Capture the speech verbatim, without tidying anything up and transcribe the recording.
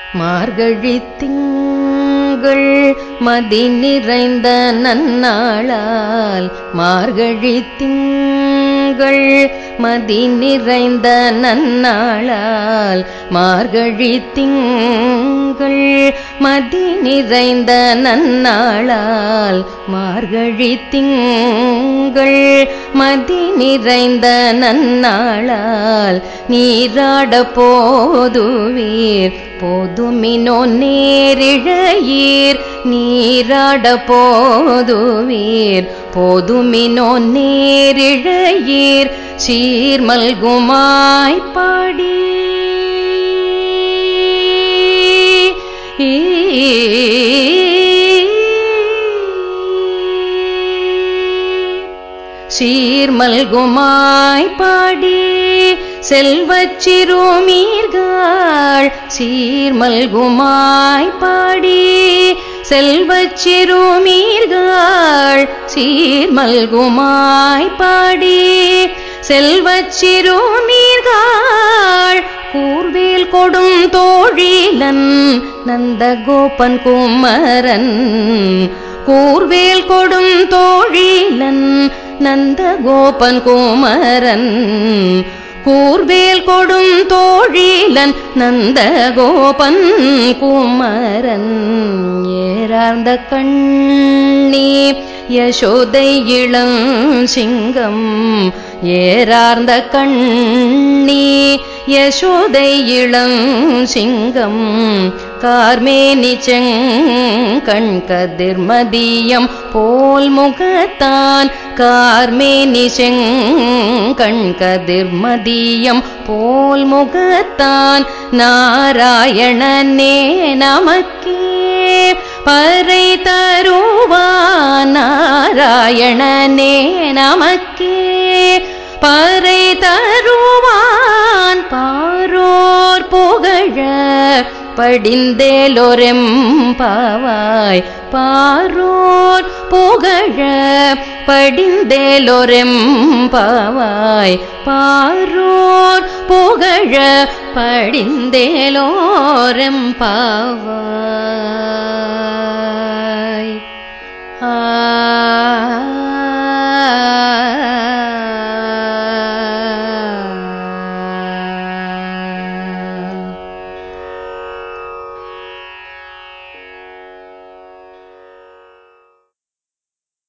மார்கழித் திங்கள் மதி நிறைந்த நன்னாளால் மார்கழித் திங்கள் மதி நிறைந்த நன்னாளால் மார்கழித் திங்கள் மதி நிறைந்த நன்னாளால் மார்கழித் திங்கள் மதி நிறைந்த நன்னாளால் நீராட போதுவீர் போதுமினோ நேரிழையீர் நீராட போதுவீர் போதுமினோ நேரிழையீர் சீர்மல்குமாய் பாடி சீர்மல்குமாய் பாடி செல்வச் சிறுமீர்கள் சீர்மல்குமாய் பாடி செல்வச் சிறுமீர்கள் சீர்மல்குமாய் பாடி செல்வச் சிறுமீர்கள் கூர்வேல் கொடும் தோழிலன் நந்தகோபன் குமரன் கூர்வேல் கொடும் தோழிலன் நந்தகோபன் குமரன் கூர்வேல் கொடும் தோழிலன் நந்தகோபன் குமரன் ஏறார்ந்த கண்ணி யசோதை இளம் சிங்கம் ஏறார்ந்த கண்ணி யசோதை இளம் சிங்கம் கார்மேனி செங்கண் கதிர்மதியம் போல் முகத்தான் கார்மேனி செங்கண் கதிர்மதியம் போல் முகத்தான் நாராயணனே நமக்கே பறை தருவான் நாராயணனே நமக்கே பறை தருவான் பாரோர் புகழ படிந்தேலோரெம்பாவாய் பாரோர் புகழ படிந்தேலோரெம்பாவாய் பாரோர் புகழ படிந்தேலோரெம்பாவாய் ஆ